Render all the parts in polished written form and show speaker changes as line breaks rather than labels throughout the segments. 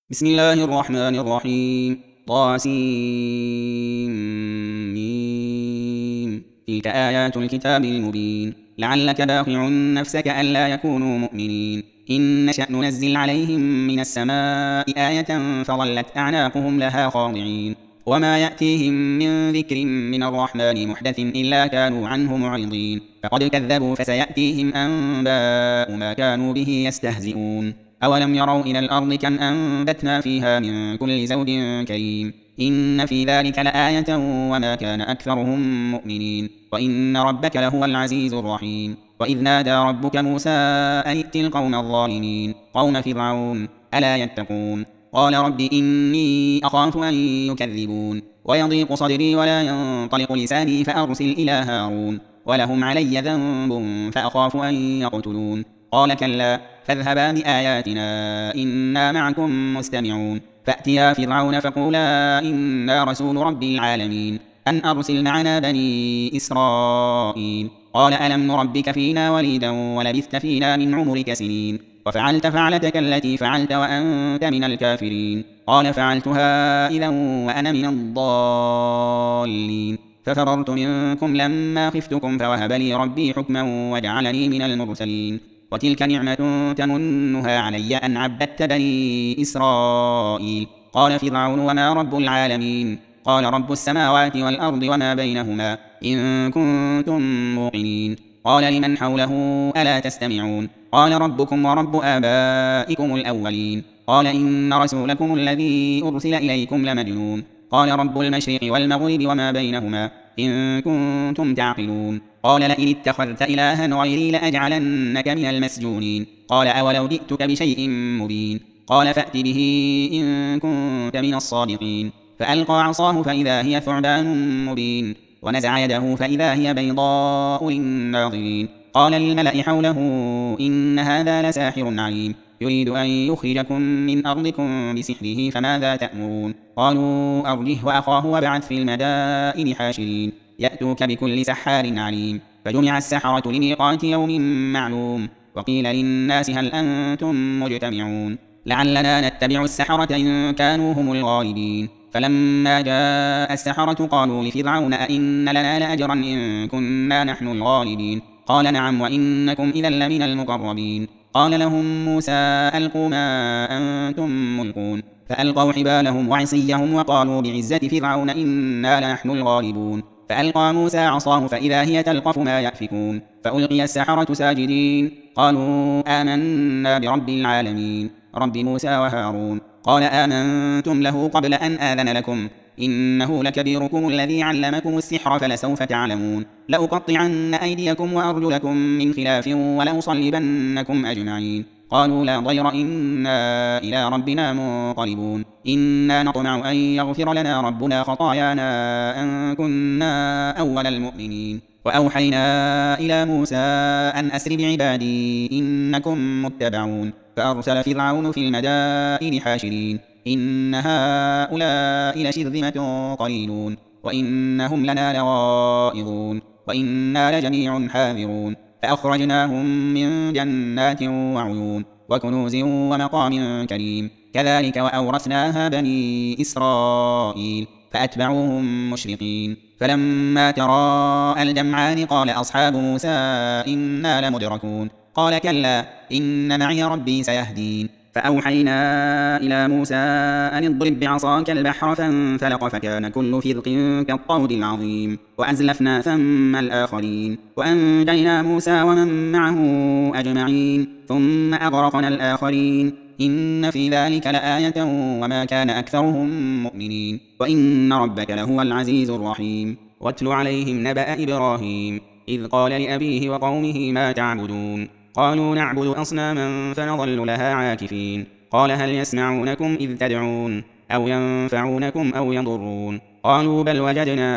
بسم الله الرحمن الرحيم طاسيم. تلك آيات الكتاب المبين لعلك باخع نفسك ألا يكونوا مؤمنين إن نشأ ننزل عليهم من السماء آية فظلت أعناقهم لها خاضعين وما يأتيهم من ذكر من الرحمن محدث إلا كانوا عنه معرضين فقد كذبوا فسيأتيهم أنباء ما كانوا به يستهزئون أولم يروا إلى الأرض كم أنبتنا فيها من كل زوج كريم إن في ذلك لآية وما كان أكثرهم مؤمنين وإن ربك لهو العزيز الرحيم وإذ نادى ربك موسى أن ائت القوم الظالمين قوم فرعون ألا يتقون قال رب إني أخاف أن يكذبون ويضيق صدري ولا ينطلق لساني فأرسل إلى هارون ولهم علي ذنب فأخاف أن يقتلون قال كلا فاذهبا بآياتنا إنا معكم مستمعون فأتيا فرعون فقولا إنا رسول رب العالمين أن أرسل معنا بني إسرائيل قال ألم نربك فينا وليدا ولبثت فينا من عمرك سنين وفعلت فعلتك التي فعلت وأنت من الكافرين قال فعلتها إذا وأنا من الضالين ففررت منكم لما خفتكم فوهب لي ربي حكما وجعلني من المرسلين وتلك نعمة تمنها علي أن عبدت بني إسرائيل قال فرعون وما رب العالمين قال رب السماوات والأرض وما بينهما إن كنتم موقنين قال لمن حوله ألا تستمعون قال ربكم ورب آبائكم الأولين قال إن رسولكم الذي أرسل إليكم لمجنون قال رب المشرق والمغرب وما بينهما إن كنتم تعقلون قال لئن اتخذت إلها غيري لأجعلنك من المسجونين قال أولو جئتك بشيء مبين قال فأت به إن كنت من الصادقين فألقى عصاه فإذا هي ثعبان مبين ونزع يده فإذا هي بيضاء للناظرين قال للملأ حوله إن هذا لساحر عليم يريد أن يخرجكم من أرضكم بسحره فماذا تأمرون قالوا أرجه وأخاه وابعث في المدائن حاشرين يأتوك بكل سحار عليم فجمع السحرة لميقات يوم معلوم وقيل للناس هل أنتم مجتمعون لعلنا نتبع السحرة إن كانوا هم الغالبين فلما جاء السحرة قالوا لفرعون أئن لنا لأجرا إن كنا نحن الغالبين قال نعم وإنكم إذا لمن المقربين قال لهم موسى ألقوا ما أنتم ملقون فألقوا حبالهم وعصيهم وقالوا بعزة فرعون إنا لنحن الغالبون فألقى موسى عصاه فإذا هي تلقف ما يأفكون فألقي السحرة ساجدين قالوا آمنا برب العالمين رب موسى وهارون قال آمنتم له قبل أن آذن لكم إنه لكبيركم الذي علمكم السحر فلسوف تعلمون لأقطعن أيديكم وأرجلكم من خلاف ولأصلبنكم أجمعين قالوا لا ضير إنا إلى ربنا منقلبون إنا نطمع أن يغفر لنا ربنا خطايانا أن كنا أول المؤمنين وأوحينا إلى موسى أن أسر بعبادي إنكم متبعون فأرسل فرعون في المدائن حاشرين إن هؤلاء لشرذمة قليلون وإنهم لنا لغائظون وإنا لجميع حاذرون فأخرجناهم من جنات وعيون وكنوز ومقام كريم كذلك وأورثناها بني إسرائيل فأتبعوهم مشرقين فلما تراءى الجمعان قال أصحاب موسى إنا لمدركون قال كلا إن معي ربي سيهدين فأوحينا إلى موسى أن اضرب بعصاك البحر فانفلق فكان كل فرق كالطود العظيم وأزلفنا ثم الآخرين وأنجينا موسى ومن معه أجمعين ثم أغرقنا الآخرين إن في ذلك لآية وما كان أكثرهم مؤمنين وإن ربك لهو العزيز الرحيم واتل عليهم نبأ إبراهيم إذ قال لأبيه وقومه ما تعبدون قالوا نعبد أصناما فنظل لها عاكفين قال هل يسمعونكم إذ تدعون أو ينفعونكم أو يضرون قالوا بل وجدنا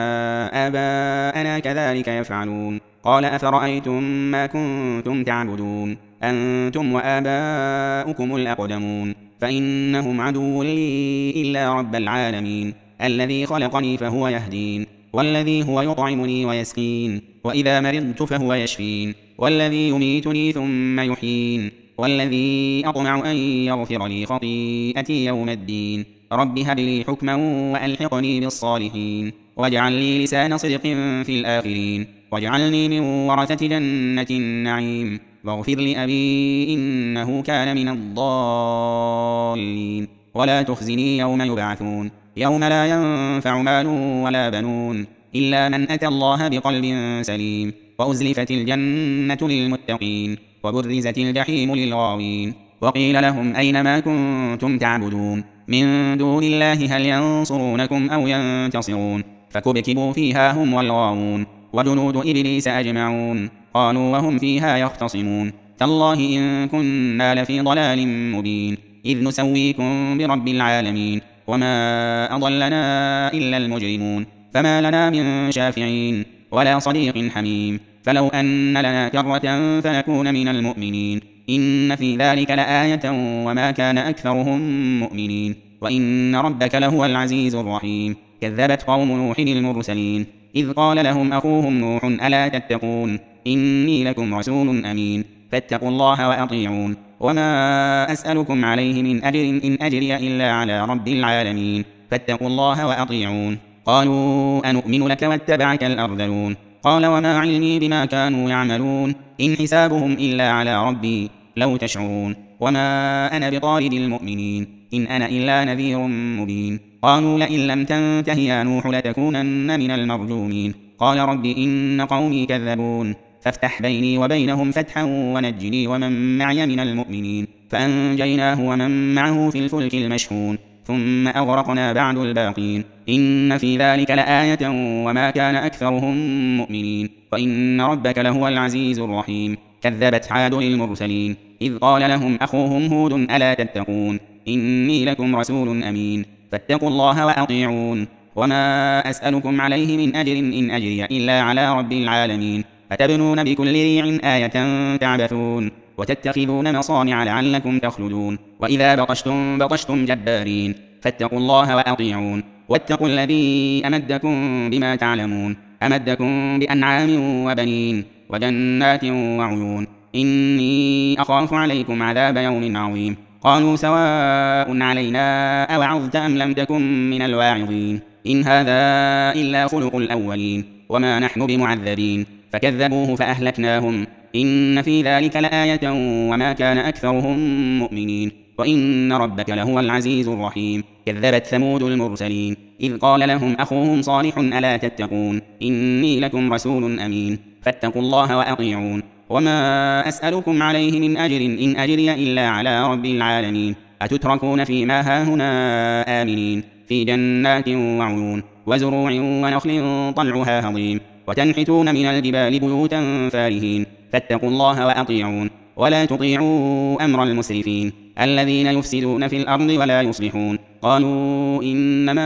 آباءنا كذلك يفعلون قال أفرأيتم ما كنتم تعبدون أنتم وآباؤكم الأقدمون فإنهم عدو لي إلا رب العالمين الذي خلقني فهو يهدين والذي هو يطعمني ويسقين وإذا مرضت فهو يشفين والذي يميتني ثم يحيين والذي أطمع أن يغفر لي خطيئتي يوم الدين. رب هب لي حكما وألحقني بالصالحين واجعل لي لسان صدق في الآخرين واجعلني من ورثة جنة النعيم واغفر لأبي إنه كان من الضالين ولا تخزني يوم يبعثون يوم لا ينفع مال ولا بنون إلا من أتى الله بقلب سليم وأزلفت الجنة للمتقين وبرزت الجحيم للغاوين وقيل لهم أين ما كنتم تعبدون من دون الله هل ينصرونكم أو ينتصرون فكبكبوا فيها هم والغاوون وجنود إبليس أجمعون قالوا وهم فيها يختصمون تالله إن كنا لفي ضلال مبين إذ نسويكم برب العالمين وما أضلنا إلا المجرمون فما لنا من شافعين ولا صديق حميم فلو أن لنا كرة فنكون من المؤمنين إن في ذلك لآية وما كان أكثرهم مؤمنين وإن ربك لهو العزيز الرحيم كذبت قوم نوح المرسلين إذ قال لهم أخوهم نوح ألا تتقون إني لكم رسول أمين فاتقوا الله وأطيعون وما أسألكم عليه من أجر إن أجري إلا على رب العالمين فاتقوا الله وأطيعون قالوا أنؤمن لك واتبعك الأرذلون قال وما علمي بما كانوا يعملون إن حسابهم إلا على ربي لو تشعرون وما أنا بطارد المؤمنين إن أنا إلا نذير مبين قالوا لئن لم تنته يا نوح لتكونن من المرجومين قال رب إن قومي كذبون فافتح بيني وبينهم فتحا ونجني ومن معي من المؤمنين فأنجيناه ومن معه في الفلك المشحون ثم أغرقنا بعد الباقين إن في ذلك لآية وما كان أكثرهم مؤمنين وإن ربك لهو العزيز الرحيم كذبت عاد المرسلين إذ قال لهم أخوهم هود ألا تتقون إني لكم رسول أمين فاتقوا الله وأطيعون وما أسألكم عليه من أجر إن أجري إلا على رب العالمين أتبنون بكل ريع آية تعبثون وتتخذون مصانع لعلكم تخلدون وإذا بطشتم جبارين فاتقوا الله وأطيعون واتقوا الذي أمدكم بما تعلمون أمدكم بأنعام وبنين وجنات وعيون إني أخاف عليكم عذاب يوم عظيم قالوا سواء علينا أوعظت أم لم تكن من الواعظين إن هذا إلا خلق الأولين وما نحن بمعذبين فكذبوه فأهلكناهم إن في ذلك لآية وما كان أكثرهم مؤمنين وإن ربك لهو العزيز الرحيم كذبت ثمود المرسلين إذ قال لهم أخوهم صالح ألا تتقون إني لكم رسول أمين فاتقوا الله وأطيعون وما أسألكم عليه من أجر إن أجري إلا على رب العالمين أتتركون فيما هاهنا آمنين في جنات وعيون وزروع ونخل طلعها هضيم وتنحتون من الجبال بيوتا فارهين فاتقوا الله وأطيعون ولا تطيعوا أمر المسرفين الذين يفسدون في الأرض ولا يصلحون قالوا إنما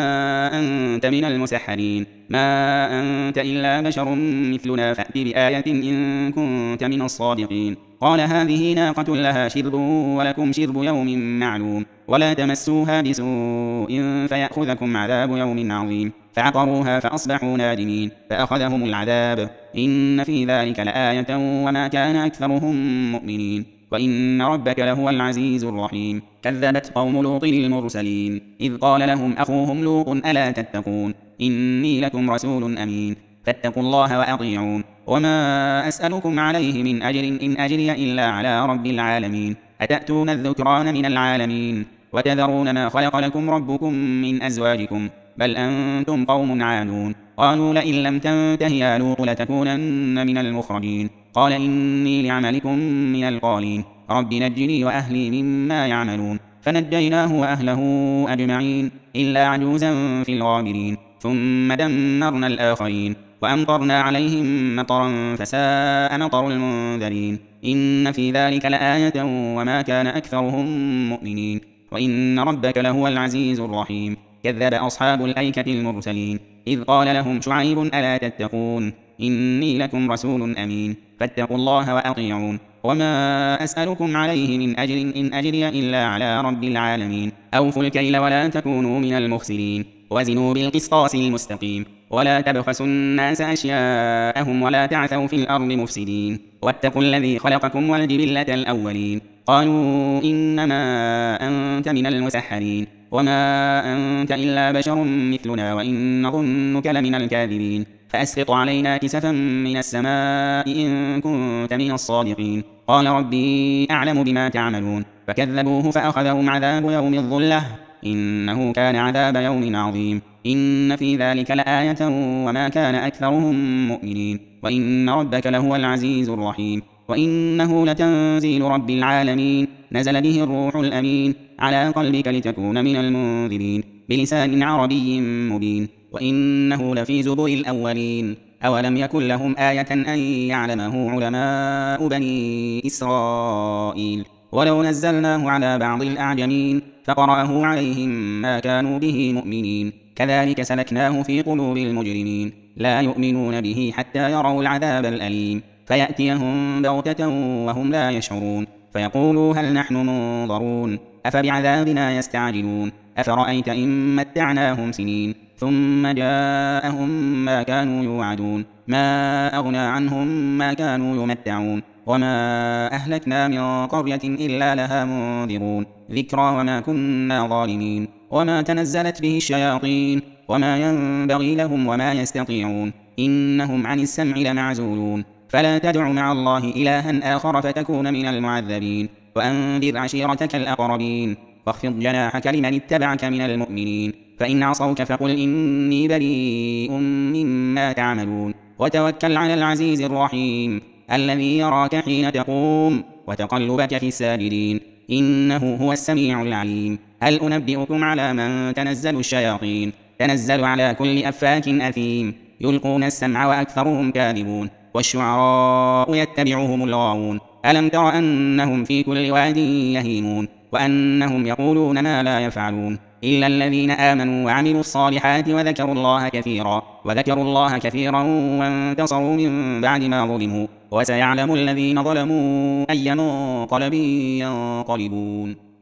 أنت من المسحرين ما أنت إلا بشر مثلنا فأت بآية إن كنت من الصادقين قال هذه ناقة لها شرب ولكم شرب يوم معلوم ولا تمسوها بسوء فيأخذكم عذاب يوم عظيم فعقروها فأصبحوا نادمين فأخذهم العذاب إن في ذلك لآية وما كان أكثرهم مؤمنين وإن ربك لهو العزيز الرحيم كذبت قوم لوط المرسلين إذ قال لهم أخوهم لوط ألا تتقون إني لكم رسول أمين فاتقوا الله وأطيعون وما أسألكم عليه من أجر إن أجري إلا على رب العالمين أتأتون الذكران من العالمين وتذرون ما خلق لكم ربكم من أزواجكم بل أنتم قوم عادون قالوا لئن لم تنته يا لوط لتكونن من المخرجين قال إني لعملكم من القالين رب نجني وأهلي مما يعملون فنجيناه وأهله أجمعين إلا عجوزا في الغابرين ثم دمرنا الآخرين وأمطرنا عليهم مطرا فساء مطر المنذرين إن في ذلك لآية وما كان أكثرهم مؤمنين وإن ربك لهو العزيز الرحيم كذب أصحاب الأيكة المرسلين إذ قال لهم شعيب ألا تتقون إني لكم رسول أمين فاتقوا الله وأطيعون وما أسألكم عليه من أجر إن أجري إلا على رب العالمين أوفوا الكيل ولا تكونوا من المخسرين وزنوا بالقسطاس المستقيم ولا تبخسوا الناس أشياءهم ولا تعثوا في الأرض مفسدين واتقوا الذي خلقكم والجبلة الأولين قالوا إنما أنت من المسحرين وما أنت إلا بشر مثلنا وإن نظنك لمن الكاذبين فأسقط علينا كسفا من السماء إن كنت من الصادقين قال ربي أعلم بما تعملون فكذبوه فأخذهم عذاب يوم الظلة إنه كان عذاب يوم عظيم إن في ذلك لآية وما كان أكثرهم مؤمنين وإن ربك لهو العزيز الرحيم وإنه لتنزيل رب العالمين نزل به الروح الأمين على قلبك لتكون من المنذرين بلسان عربي مبين وإنه لفي زبر الأولين أولم يكن لهم آية أن يعلمه علماء بني إسرائيل ولو نزلناه على بعض الأعجمين فقرأه عليهم ما كانوا به مؤمنين كذلك سلكناه في قلوب المجرمين لا يؤمنون به حتى يروا العذاب الأليم فيأتيهم بغتة وهم لا يشعرون فيقولوا هل نحن منظرون أفبعذابنا يستعجلون أفرأيت إن متعناهم سنين ثم جاءهم ما كانوا يوعدون ما أغنى عنهم ما كانوا يمتعون وما أهلكنا من قرية إلا لها منذرون ذكرى وما كنا ظالمين وما تنزلت به الشياطين وما ينبغي لهم وما يستطيعون إنهم عن السمع لمعزولون فلا تدع مع الله إلها آخر فتكون من المعذبين وأنذر عشيرتك الأقربين واخفض جناحك لمن اتبعك من المؤمنين فإن عصوك فقل إني بريء مما تعملون وتوكل على العزيز الرحيم الذي يراك حين تقوم وتقلبك في الساجدين إنه هو السميع العليم هل أنبئكم على من تنزل الشياطين تنزل على كل أفاك أثيم يلقون السمع وأكثرهم كاذبون والشعراء يتبعهم الغاوون ألم تر أنهم في كل واد يهيمون وأنهم يقولون ما لا يفعلون إلا الذين آمنوا وعملوا الصالحات وذكروا الله كثيرا وانتصروا من بعد ما ظلموا وسيعلم الذين ظلموا أي منقلب ينقلبون.